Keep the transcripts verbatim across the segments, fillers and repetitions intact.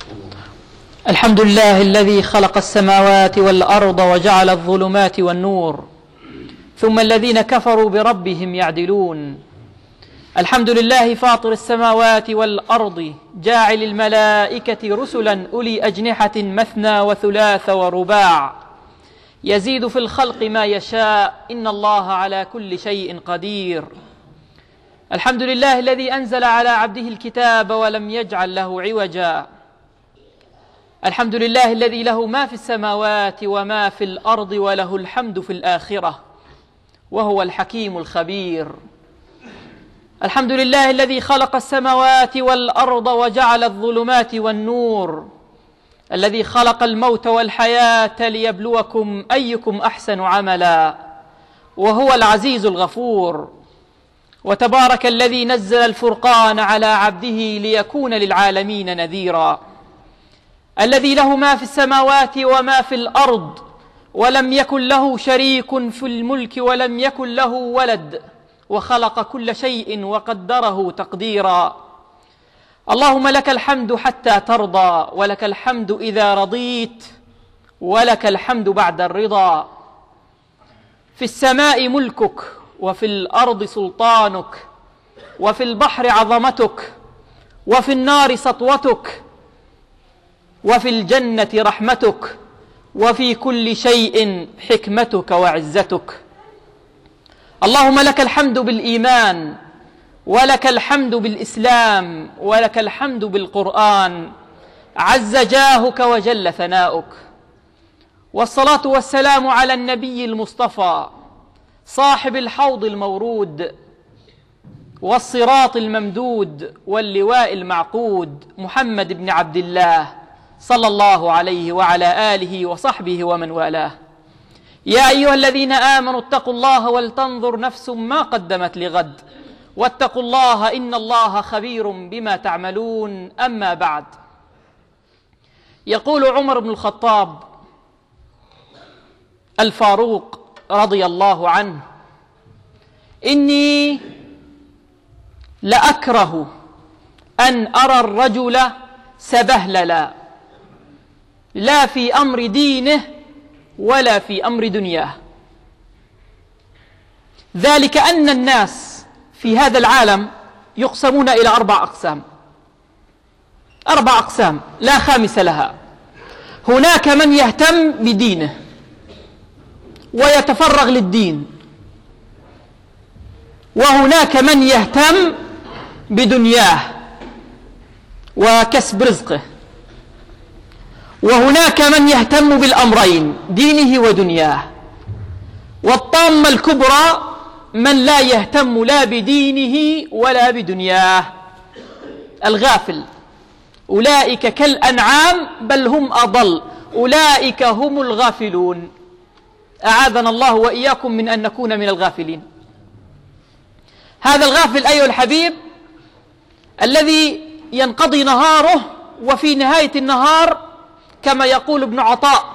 الحمد لله الذي خلق السماوات والأرض وجعل الظلمات والنور، ثم الذين كفروا بربهم يعدلون. الحمد لله فاطر السماوات والأرض، جاعل الملائكة رسلا أولي أجنحة مثنى وثلاث ورباع، يزيد في الخلق ما يشاء، إن الله على كل شيء قدير. الحمد لله الذي أنزل على عبده الكتاب ولم يجعل له عوجا. الحمد لله الذي له ما في السماوات وما في الأرض وله الحمد في الآخرة، وهو الحكيم الخبير. الحمد لله الذي خلق السماوات والأرض وجعل الظلمات والنور، الذي خلق الموت والحياة ليبلوكم أيكم أحسن عملا، وهو العزيز الغفور. وتبارك الذي نزل الفرقان على عبده ليكون للعالمين نذيرا، الذي له ما في السماوات وما في الأرض، ولم يكن له شريك في الملك ولم يكن له ولد، وخلق كل شيء وقدره تقديرا. اللهم لك الحمد حتى ترضى، ولك الحمد إذا رضيت، ولك الحمد بعد الرضا. في السماء ملكك، وفي الأرض سلطانك، وفي البحر عظمتك، وفي النار سطوتك، وفي الجنة رحمتك، وفي كل شيء حكمتك وعزتك. اللهم لك الحمد بالإيمان، ولك الحمد بالإسلام، ولك الحمد بالقرآن، عز جاهك وجل ثناؤك. والصلاة والسلام على النبي المصطفى، صاحب الحوض المورود والصراط الممدود واللواء المعقود، محمد بن عبد الله صلى الله عليه وعلى آله وصحبه ومن والاه. يا أيها الذين آمنوا اتقوا الله ولتنظر نفس ما قدمت لغد، واتقوا الله إن الله خبير بما تعملون. أما بعد، يقول عمر بن الخطاب الفاروق رضي الله عنه: إني لأكره أن أرى الرجل سبهللا، لا في أمر دينه ولا في أمر دنياه. ذلك أن الناس في هذا العالم يقسمون إلى أربع أقسام، أربع أقسام لا خامس لها. هناك من يهتم بدينه ويتفرغ للدين، وهناك من يهتم بدنياه وكسب رزقه، وهناك من يهتم بالأمرين دينه ودنياه. والطامة الكبرى من لا يهتم لا بدينه ولا بدنياه، الغافل. أولئك كالأنعام بل هم أضل، أولئك هم الغافلون. أعاذنا الله وإياكم من أن نكون من الغافلين. هذا الغافل أيها الحبيب الذي ينقضي نهاره، وفي نهاية النهار كما يقول ابن عطاء: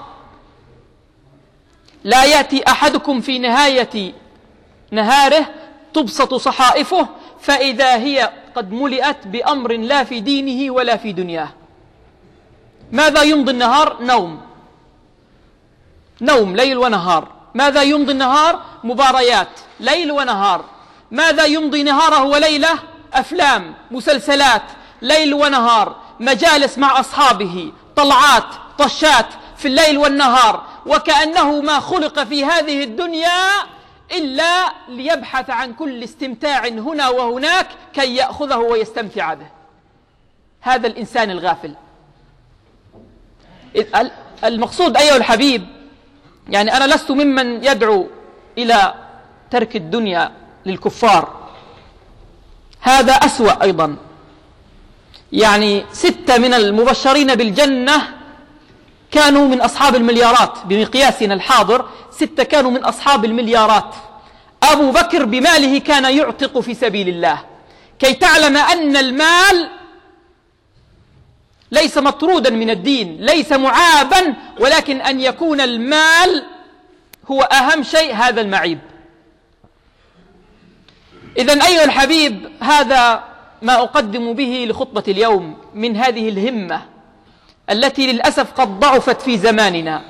لا يأتي أحدكم في نهاية نهاره تبسط صحائفه فإذا هي قد ملئت بأمر لا في دينه ولا في دنياه. ماذا يمضي النهار؟ نوم، نوم ليل ونهار. ماذا يمضي النهار؟ مباريات ليل ونهار. ماذا يمضي نهاره وليله؟ أفلام، مسلسلات ليل ونهار، مجالس مع أصحابه، طلعات، طشات في الليل والنهار، وكأنه ما خلق في هذه الدنيا إلا ليبحث عن كل استمتاع هنا وهناك كي يأخذه ويستمتع به. هذا الإنسان الغافل. المقصود أيها الحبيب، يعني أنا لست ممن يدعو إلى ترك الدنيا للكفار، هذا أسوأ أيضا. يعني ستة من المبشرين بالجنة كانوا من أصحاب المليارات، بمقياسنا الحاضر ستة كانوا من أصحاب المليارات. أبو بكر بماله كان يعتق في سبيل الله، كي تعلم أن المال ليس مطرودا من الدين، ليس معابا، ولكن أن يكون المال هو أهم شيء، هذا المعيب. إذن أيها الحبيب، هذا ما أقدم به لخطبة اليوم من هذه الهمة التي للأسف قد ضعفت في زماننا.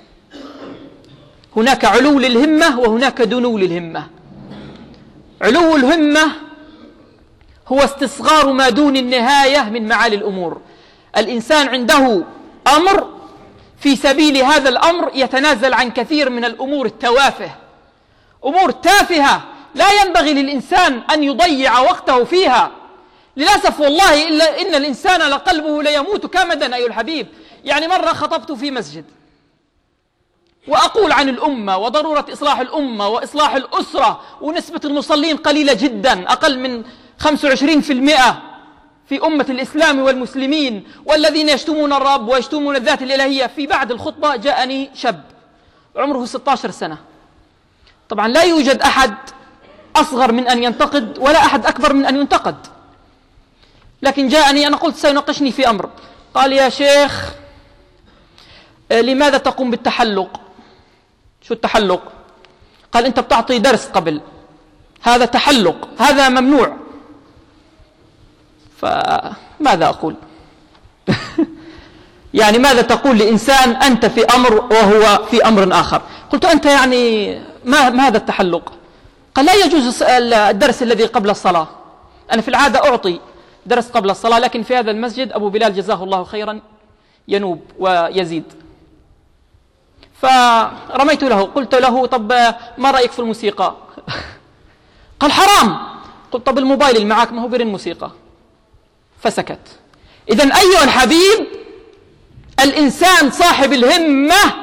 هناك علو للهمة وهناك دنو للهمة. علو الهمة هو استصغار ما دون النهاية من معالي الأمور. الإنسان عنده أمر، في سبيل هذا الأمر يتنازل عن كثير من الأمور التوافه، أمور تافهة لا ينبغي للإنسان أن يضيع وقته فيها. للأسف والله إلا إن الإنسان لقلبه ليموت كمدا أيها الحبيب. يعني مرة خطبت في مسجد وأقول عن الأمة وضرورة إصلاح الأمة وإصلاح الأسرة، ونسبة المصلين قليلة جدا، أقل من خمسة وعشرين بالمئة في أمة الإسلام والمسلمين، والذين يشتمون الرب ويشتمون الذات الإلهية. في بعد الخطبة جاءني شاب عمره ستة عشر سنة. طبعا لا يوجد أحد أصغر من أن ينتقد ولا أحد أكبر من أن ينتقد، لكن جاءني، أنا قلت سيناقشني في أمر. قال: يا شيخ، لماذا تقوم بالتحلق؟ شو التحلق؟ قال: أنت بتعطي درس قبل، هذا تحلق، هذا ممنوع. فماذا أقول؟ يعني ماذا تقول لإنسان أنت في أمر وهو في أمر آخر؟ قلت: أنت يعني ما, ما هذا التحلق؟ قال: لا يجوز الدرس الذي قبل الصلاة. أنا في العادة أعطي درس قبل الصلاة، لكن في هذا المسجد أبو بلال جزاه الله خيرا ينوب ويزيد. فرميت له، قلت له: طب ما رأيك في الموسيقى؟ قال: حرام. قلت: طب الموبايل اللي معك ما هو برن موسيقى. فسكت. إذن أيها الحبيب، الإنسان صاحب الهمة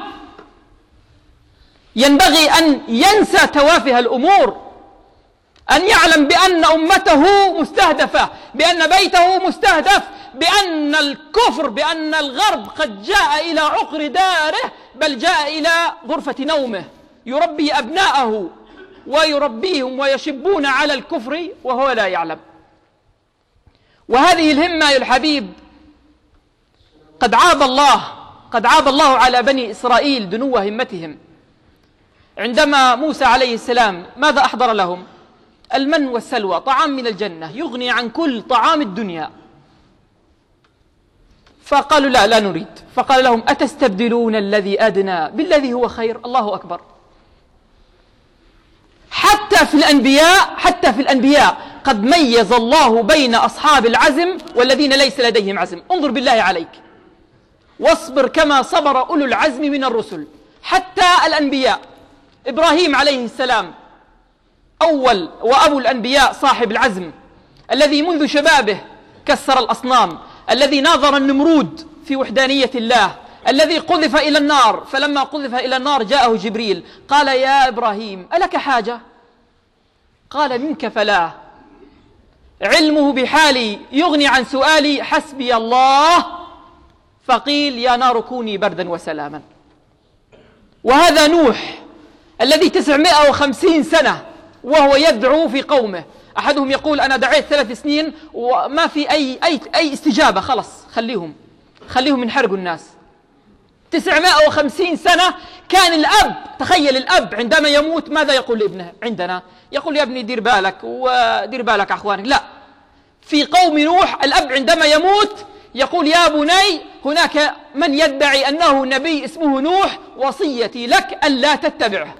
ينبغي أن ينسى توافه الأمور، أن يعلم بأن أمته مستهدفة، بأن بيته مستهدف، بأن الكفر، بأن الغرب قد جاء إلى عقر داره، بل جاء إلى غرفة نومه، يربي أبناءه ويربيهم ويشبون على الكفر وهو لا يعلم. وهذه الهمة يا الحبيب قد عاب الله قد عاب الله على بني إسرائيل دنو همتهم. عندما موسى عليه السلام ماذا أحضر لهم؟ المن والسلوى، طعام من الجنة يغني عن كل طعام الدنيا. فقالوا: لا لا نريد. فقال لهم: أتستبدلون الذي أدنى بالذي هو خير؟ الله أكبر. حتى في الأنبياء حتى في الأنبياء قد ميز الله بين أصحاب العزم والذين ليس لديهم عزم. انظر بالله عليك، واصبر كما صبر أولو العزم من الرسل. حتى الأنبياء، إبراهيم عليه السلام أول وأبو الأنبياء، صاحب العزم، الذي منذ شبابه كسر الأصنام، الذي ناظر النمرود في وحدانية الله، الذي قذف إلى النار، فلما قذف إلى النار جاءه جبريل قال: يا إبراهيم ألك حاجة؟ قال: منك فلا. علمه بحالي يغني عن سؤالي، حسبي الله. فقيل: يا نار كوني بردا وسلاما. وهذا نوح الذي تسعمائة وخمسين سنة وهو يدعو في قومه. أحدهم يقول: أنا دعيت ثلاث سنين وما في أي, أي, أي استجابة، خلص خليهم خليهم من حرق الناس. تسعمائة وخمسين سنة كان الأب، تخيل الأب عندما يموت ماذا يقول لابنه؟ عندنا يقول: يا ابني دير بالك ودير بالك أخوانك. لا، في قوم نوح الأب عندما يموت يقول: يا بني، هناك من يدعي أنه نبي اسمه نوح، وصيتي لك ألا تتبعه.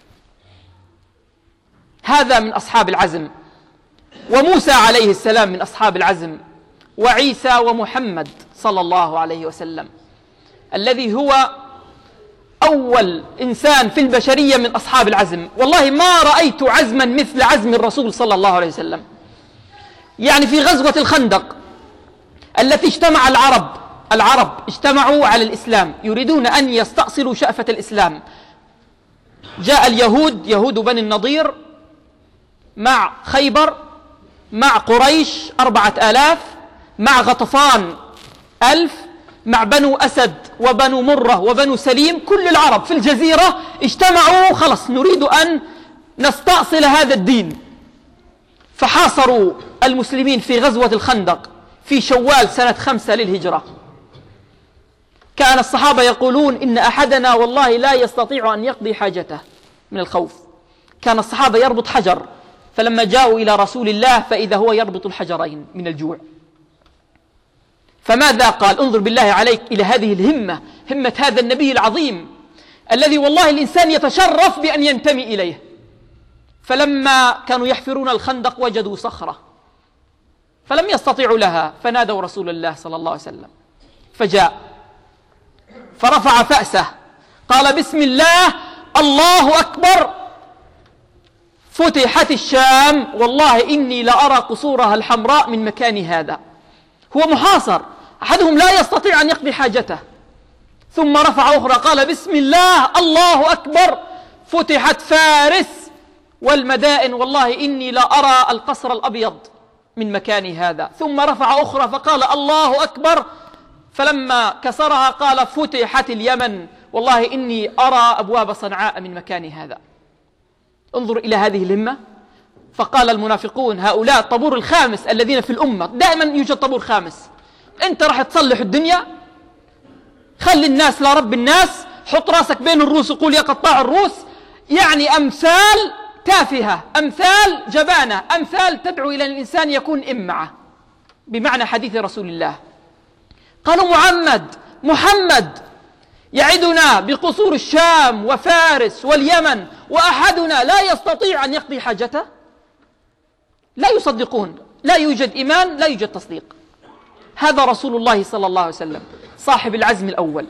هذا من أصحاب العزم. وموسى عليه السلام من أصحاب العزم، وعيسى ومحمد صلى الله عليه وسلم الذي هو أول إنسان في البشرية من أصحاب العزم. والله ما رأيت عزما مثل عزم الرسول صلى الله عليه وسلم. يعني في غزوة الخندق التي اجتمع العرب العرب اجتمعوا على الإسلام، يريدون أن يستأصلوا شأفة الإسلام. جاء اليهود، يهود بني النضير، مع خيبر، مع قريش أربعة آلاف، مع غطفان ألف، مع بنو أسد وبنو مرة وبنو سليم. كل العرب في الجزيرة اجتمعوا، خلص نريد أن نستأصل هذا الدين. فحاصروا المسلمين في غزوة الخندق في شوال سنة خمسة للهجرة. كان الصحابة يقولون: إن أحدنا والله لا يستطيع أن يقضي حاجته من الخوف. كان الصحابة يربط حجر، فلما جاءوا إلى رسول الله فإذا هو يربط الحجرين من الجوع. فماذا قال؟ انظر بالله عليك إلى هذه الهمة، همة هذا النبي العظيم الذي والله الإنسان يتشرف بأن ينتمي إليه. فلما كانوا يحفرون الخندق وجدوا صخرة فلم يستطيعوا لها، فنادوا رسول الله صلى الله عليه وسلم، فجاء فرفع فأسه قال بسم الله الله أكبر، فتحت الشام، والله إني لأرى قصورها الحمراء من مكان هذا. هو محاصر، أحدهم لا يستطيع أن يقضي حاجته. ثم رفع أخرى قال بسم الله الله أكبر، فتحت فارس والمدائن، والله إني لأرى القصر الأبيض من مكان هذا. ثم رفع أخرى فقال الله أكبر، فلما كسرها قال فتحت اليمن، والله إني أرى أبواب صنعاء من مكان هذا. انظر إلى هذه الهمة. فقال المنافقون هؤلاء الطابور الخامس الذين في الأمة، دائما يوجد طابور خامس، أنت راح تصلح الدنيا؟ خلي الناس لرب الناس، حط راسك بين الروس وقول يا قطاع الروس. يعني أمثال تافهة، أمثال جبانة، أمثال تدعو إلى الإنسان يكون إمعة بمعنى حديث رسول الله. قالوا محمد محمد يعدنا بقصور الشام وفارس واليمن وأحدنا لا يستطيع أن يقضي حاجته. لا يصدقون، لا يوجد إيمان، لا يوجد تصديق. هذا رسول الله صلى الله عليه وسلم صاحب العزم الأول.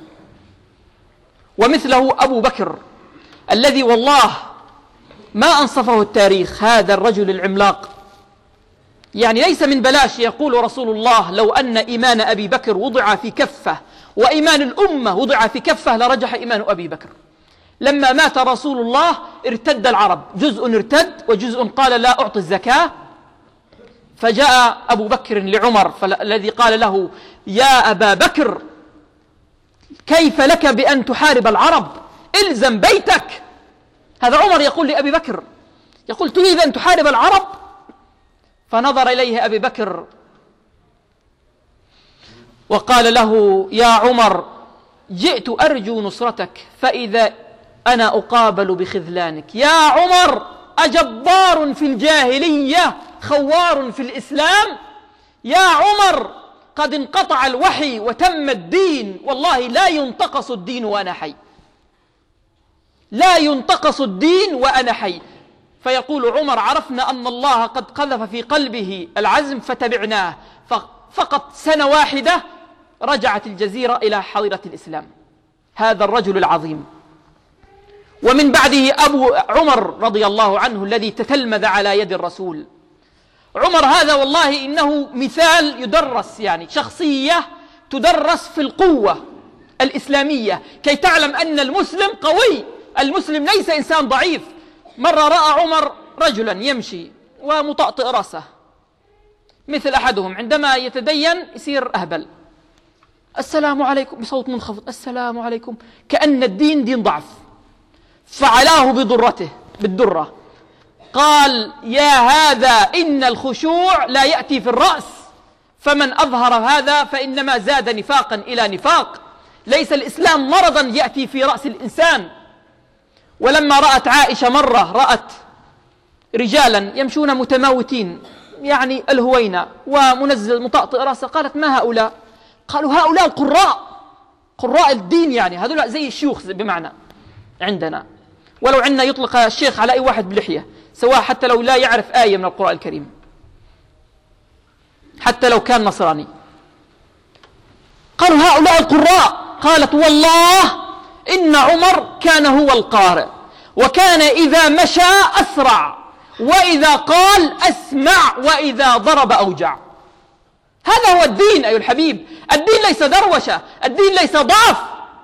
ومثله أبو بكر الذي والله ما أنصفه التاريخ، هذا الرجل العملاق. يعني ليس من بلاش يقول رسول الله لو أن إيمان أبي بكر وضع في كفة وإيمان الأمة وضع في كفة لرجح إيمان أبي بكر. لما مات رسول الله ارتد العرب، جزء ارتد وجزء قال لا أعطي الزكاة. فجاء أبو بكر لعمر الذي قال له يا أبا بكر كيف لك بأن تحارب العرب؟ إلزم بيتك. هذا عمر يقول لأبي بكر، يقول تريد أن تحارب العرب؟ فنظر إليه أبي بكر وقال له يا عمر جئت أرجو نصرتك فإذا أنا أقابل بخذلانك. يا عمر أجبار في الجاهلية خوار في الإسلام؟ يا عمر قد انقطع الوحي وتم الدين، والله لا ينتقص الدين وأنا حي، لا ينتقص الدين وأنا حي. فيقول عمر عرفنا أن الله قد قذف في قلبه العزم فتبعناه، فقط سنة واحدة رجعت الجزيرة إلى حظيرة الإسلام. هذا الرجل العظيم. ومن بعده أبو عمر رضي الله عنه الذي تتلمذ على يد الرسول. عمر هذا والله إنه مثال يدرس، يعني شخصية تدرس في القوة الإسلامية كي تعلم أن المسلم قوي، المسلم ليس إنسان ضعيف. مرة رأى عمر رجلا يمشي ومطأطئ رأسه مثل أحدهم، عندما يتدين يصير أهبل، السلام عليكم بصوت منخفض، السلام عليكم، كأن الدين دين ضعف. فعلاه بدرته بالدرة، قال يا هذا إن الخشوع لا يأتي في الرأس، فمن أظهر هذا فإنما زاد نفاقا إلى نفاق، ليس الإسلام مرضا يأتي في رأس الإنسان. ولما رأت عائشة مرة رأت رجالا يمشون متماوتين، يعني الهوينة ومنزل مطأطئ رأسه، قالت ما هؤلاء؟ قالوا هؤلاء القراء، قراء الدين، يعني هذول زي الشيوخ بمعنى عندنا، ولو عندنا يطلق الشيخ على أي واحد بلحية سواء، حتى لو لا يعرف آية من القرآن الكريم، حتى لو كان نصراني. قالوا هؤلاء القراء. قالت والله إن عمر كان هو القارئ، وكان إذا مشى أسرع، وإذا قال أسمع، وإذا ضرب أوجع. هذا هو الدين أيها الحبيب. الدين ليس دروشة، الدين ليس ضعف.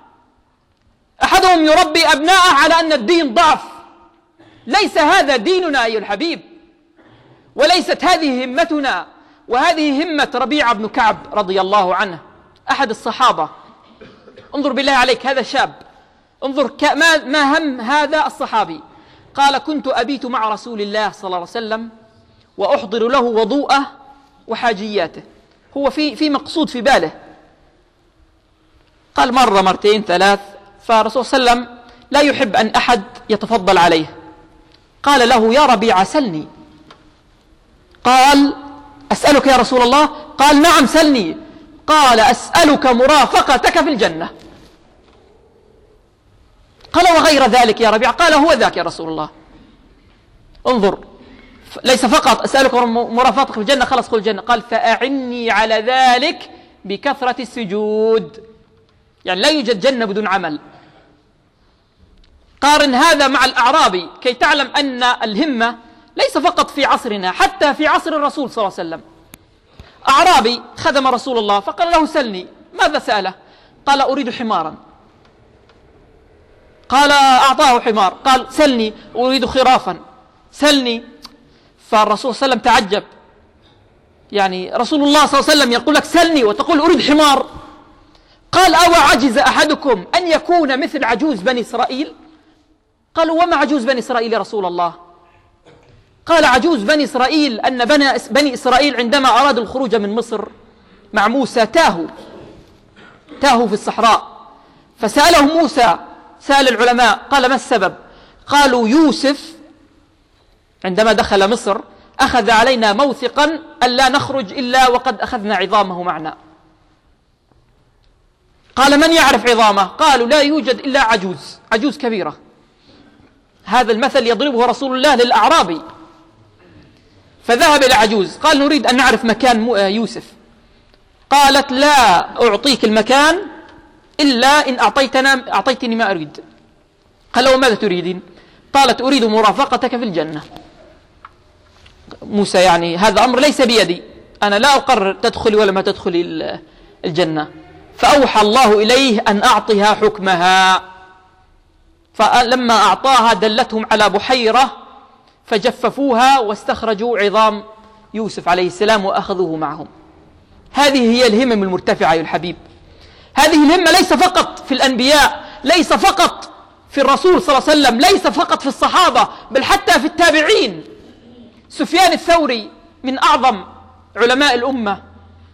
أحدهم يربي أبناءه على أن الدين ضعف، ليس هذا ديننا أيها الحبيب، وليست هذه همتنا. وهذه همة ربيعة بن كعب رضي الله عنه أحد الصحابة. انظر بالله عليك، هذا شاب، انظر ما هم هذا الصحابي. قال كنت أبيت مع رسول الله صلى الله عليه وسلم وأحضر له وضوءه وحاجياته. هو في في مقصود في باله. قال مرة مرتين ثلاث، فالرسول صلى الله عليه وسلم لا يحب أن أحد يتفضل عليه. قال له يا ربيعة سلني. قال أسألك يا رسول الله؟ قال نعم سلني. قال أسألك مرافقتك في الجنة. قال وغير ذلك يا ربيع؟ قال هو ذاك يا رسول الله. انظر، ليس فقط أسألك مرافقتك في الجنة خلص قل الجنة، قال فأعني على ذلك بكثرة السجود. يعني لا يوجد جنة بدون عمل. قارن هذا مع الأعرابي كي تعلم أن الهمة ليس فقط في عصرنا، حتى في عصر الرسول صلى الله عليه وسلم. أعرابي خدم رسول الله فقال له سلني. ماذا سأله؟ قال أريد حمارا. قال أعطاه حمار. قال سلني أريد خرافا. سلني. فالرسول صلى الله عليه وسلم تعجب، يعني رسول الله صلى الله عليه وسلم يقول لك سلني وتقول أريد حمار؟ قال أو عجز أحدكم أن يكون مثل عجوز بني إسرائيل؟ قالوا وما عجوز بني إسرائيل يا رسول الله؟ قال عجوز بني إسرائيل أن بني إسرائيل عندما أرادوا الخروج من مصر مع موسى تاهوا تاهوا في الصحراء، فسألهم موسى، سأل العلماء، قال ما السبب؟ قالوا يوسف عندما دخل مصر أخذ علينا موثقا ألا نخرج إلا وقد أخذنا عظامه معنا. قال من يعرف عظامه؟ قالوا لا يوجد إلا عجوز، عجوز كبيرة. هذا المثل يضربه رسول الله للأعرابي. فذهب إلى عجوز قال نريد أن نعرف مكان يوسف. قالت لا أعطيك المكان إلا إن أعطيتنا أعطيتني ما أريد. قال وماذا تريدين؟ قالت أريد مرافقتك في الجنة. موسى يعني هذا أمر ليس بيدي، أنا لا أقرر تدخلي ولا ما تدخلي الجنة. فأوحى الله إليه أن أعطها حكمها، فلما أعطاها دلتهم على بحيرة فجففوها واستخرجوا عظام يوسف عليه السلام وأخذوه معهم. هذه هي الهمم المرتفعة يا الحبيب. هذه الهمة ليس فقط في الأنبياء، ليس فقط في الرسول صلى الله عليه وسلم، ليس فقط في الصحابة، بل حتى في التابعين. سفيان الثوري من أعظم علماء الأمة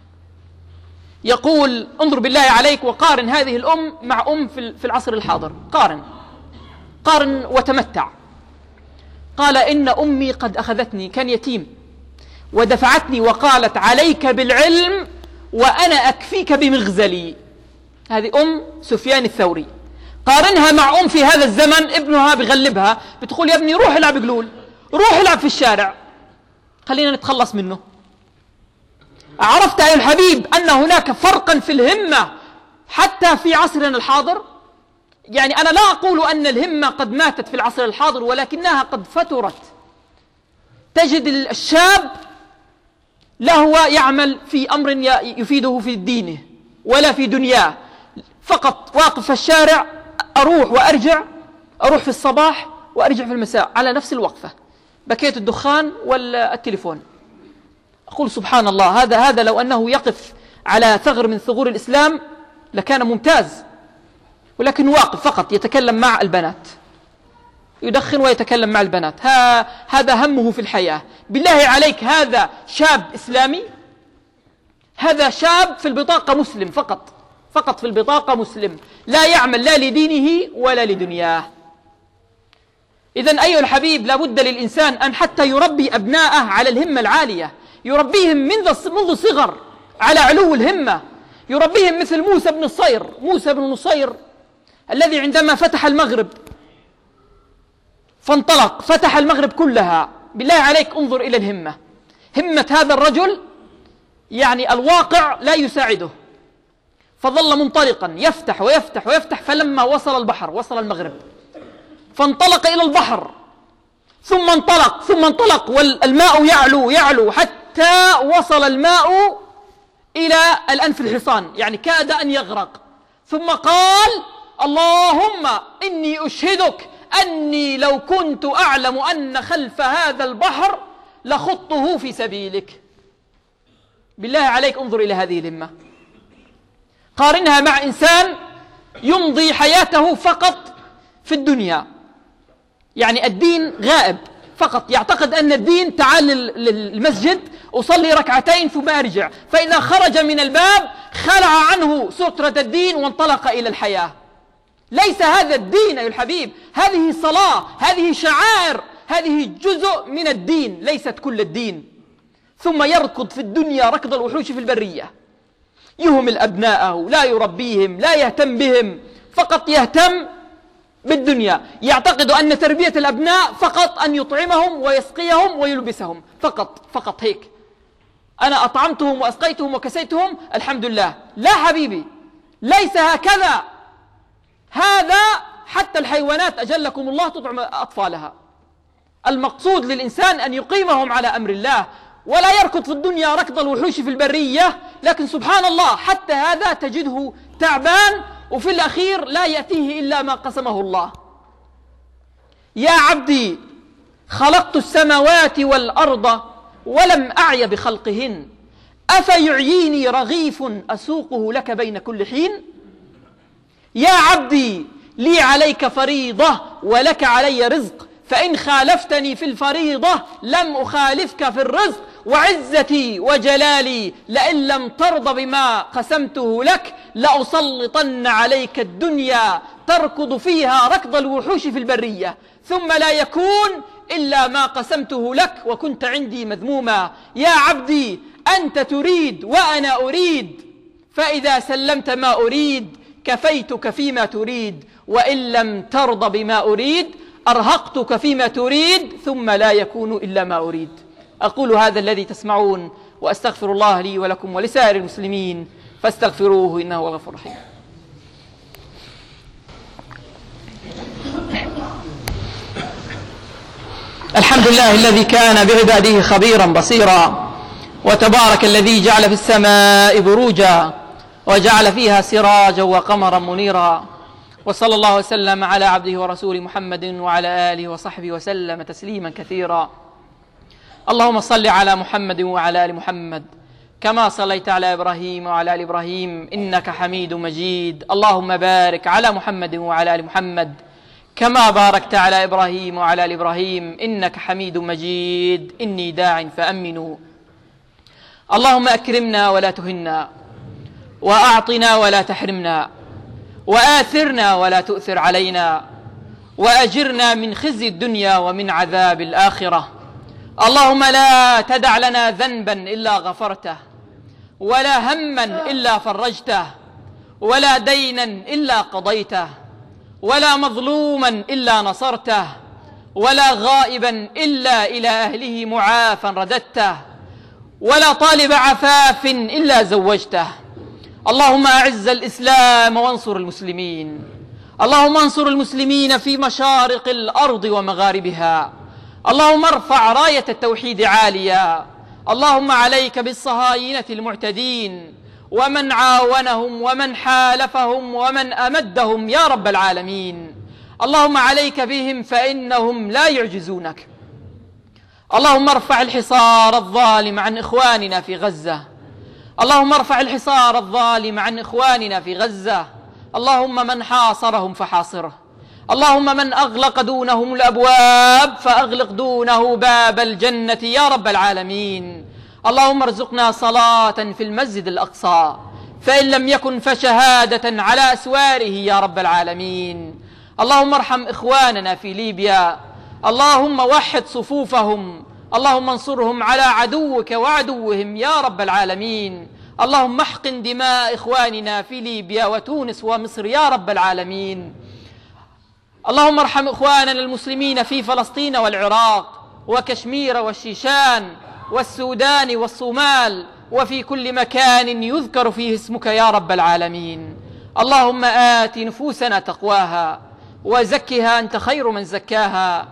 يقول انظر بالله عليك وقارن هذه الأم مع أم في العصر الحاضر، قارن قارن وتمتع. قال إن أمي قد أخذتني، كان يتيم، ودفعتني وقالت عليك بالعلم وأنا أكفيك بمغزلي. هذه أم سفيان الثوري. قارنها مع أم في هذا الزمن ابنها بغلبها، بتقول يا ابني روح العب قلول، روح العب في الشارع، خلينا نتخلص منه. عرفت أيها الحبيب أن هناك فرقا في الهمة حتى في عصرنا الحاضر؟ يعني أنا لا أقول أن الهمة قد ماتت في العصر الحاضر، ولكنها قد فترت. تجد الشاب لا هو يعمل في أمر يفيده في دينه ولا في دنياه، فقط واقف في الشارع، أروح وأرجع، أروح في الصباح وأرجع في المساء على نفس الوقفة، بكيت الدخان والتليفون. أقول سبحان الله، هذا هذا لو أنه يقف على ثغر من ثغور الإسلام لكان ممتاز، ولكن واقف فقط يتكلم مع البنات، يدخن ويتكلم مع البنات. ها هذا همه في الحياة. بالله عليك هذا شاب إسلامي؟ هذا شاب في البطاقة مسلم فقط، فقط في البطاقة مسلم، لا يعمل لا لدينه ولا لدنياه. إذن أيها الحبيب لابد للإنسان أن حتى يربي أبناءه على الهمة العالية، يربيهم منذ منذ صغر على علو الهمة، يربيهم مثل موسى بن الصير. موسى بن الصير الذي عندما فتح المغرب فانطلق فتح المغرب كلها. بالله عليك انظر إلى الهمة، همة هذا الرجل، يعني الواقع لا يساعده، فظل منطلقا يفتح ويفتح ويفتح، فلما وصل البحر، وصل المغرب، فانطلق إلى البحر، ثم انطلق ثم انطلق والماء يعلو يعلو حتى وصل الماء إلى الأنف الحصان، يعني كاد أن يغرق. ثم قال اللهم إني أشهدك أني لو كنت أعلم أن خلف هذا البحر لخطه في سبيلك. بالله عليك انظر إلى هذه الهمة، قارنها مع إنسان يمضي حياته فقط في الدنيا، يعني الدين غائب فقط، يعتقد أن الدين تعال للمسجد أصلي ركعتين ثم أرجع، فإذا خرج من الباب خلع عنه سترة الدين وانطلق إلى الحياة. ليس هذا الدين أيها الحبيب، هذه صلاة، هذه شعائر، هذه جزء من الدين، ليست كل الدين. ثم يركض في الدنيا ركض الوحوش في البرية، يهمل أبناءه، لا يربيهم، لا يهتم بهم، فقط يهتم بالدنيا. يعتقد أن تربية الأبناء فقط أن يطعمهم ويسقيهم ويلبسهم، فقط فقط هيك. أنا أطعمتهم وأسقيتهم وكسيتهم الحمد لله. لا حبيبي، ليس هكذا. هذا حتى الحيوانات أجلكم الله تطعم أطفالها. المقصود للإنسان أن يقيمهم على أمر الله، ولا يركض في الدنيا ركض الوحوش في البرية. لكن سبحان الله حتى هذا تجده تعبان، وفي الأخير لا يأتيه إلا ما قسمه الله. يا عبدي خلقت السماوات والأرض ولم أعي بخلقهن، أفيعيني رغيف أسوقه لك بين كل حين. يا عبدي لي عليك فريضة ولك علي رزق، فإن خالفتني في الفريضة لم أخالفك في الرزق، وعزتي وجلالي لئن لم ترض بما قسمته لك لأسلطن عليك الدنيا تركض فيها ركض الوحوش في البرية، ثم لا يكون إلا ما قسمته لك وكنت عندي مذموما. يا عبدي أنت تريد وأنا أريد، فإذا سلمت ما أريد كفيتك فيما تريد، وإن لم ترض بما أريد أرهقتك فيما تريد، ثم لا يكون إلا ما أريد. أقول هذا الذي تسمعون، وأستغفر الله لي ولكم ولسائر المسلمين، فاستغفروه إنه هو الغفور الرحيم. الحمد لله الذي كان بعباده خبيرا بصيرا، وتبارك الذي جعل في السماء بروجا وجعل فيها سراجا وقمرا منيرا، وصلى الله وسلم على عبده ورسوله محمد وعلى آله وصحبه وسلم تسليما كثيرا. اللهم صل على محمد وعلى آل محمد كما صليت على إبراهيم وعلى آل إبراهيم إنك حميد مجيد. اللهم بارك على محمد وعلى آل محمد كما باركت على إبراهيم وعلى آل إبراهيم إنك حميد مجيد. إني داع فأمنوا. اللهم أكرمنا ولا تهنا، وأعطنا ولا تحرمنا، وآثرنا ولا تؤثر علينا، وأجرنا من خزي الدنيا ومن عذاب الآخرة. اللهم لا تدع لنا ذنبا إلا غفرته، ولا هما إلا فرجته، ولا دينا إلا قضيته، ولا مظلوما إلا نصرته، ولا غائبا إلا إلى أهله معافا رددته، ولا طالب عفاف إلا زوجته. اللهم أعز الإسلام وانصر المسلمين. اللهم انصر المسلمين في مشارق الأرض ومغاربها. اللهم ارفع راية التوحيد عاليا. اللهم عليك بالصهاينة المعتدين ومن عاونهم ومن حالفهم ومن أمدهم يا رب العالمين. اللهم عليك بهم فإنهم لا يعجزونك. اللهم ارفع الحصار الظالم عن إخواننا في غزة. اللهم ارفع الحصار الظالم عن إخواننا في غزة. اللهم من حاصرهم فحاصره. اللهم من أغلق دونهم الأبواب فأغلق دونه باب الجنة يا رب العالمين. اللهم ارزقنا صلاة في المسجد الأقصى، فإن لم يكن فشهادة على أسواره يا رب العالمين. اللهم ارحم إخواننا في ليبيا. اللهم وحد صفوفهم. اللهم انصرهم على عدوك وعدوهم يا رب العالمين. اللهم احقن دماء إخواننا في ليبيا وتونس ومصر يا رب العالمين. اللهم ارحم إخواننا المسلمين في فلسطين والعراق وكشمير والشيشان والسودان والصومال وفي كل مكان يذكر فيه اسمك يا رب العالمين. اللهم آت نفوسنا تقواها وزكها أنت خير من زكاها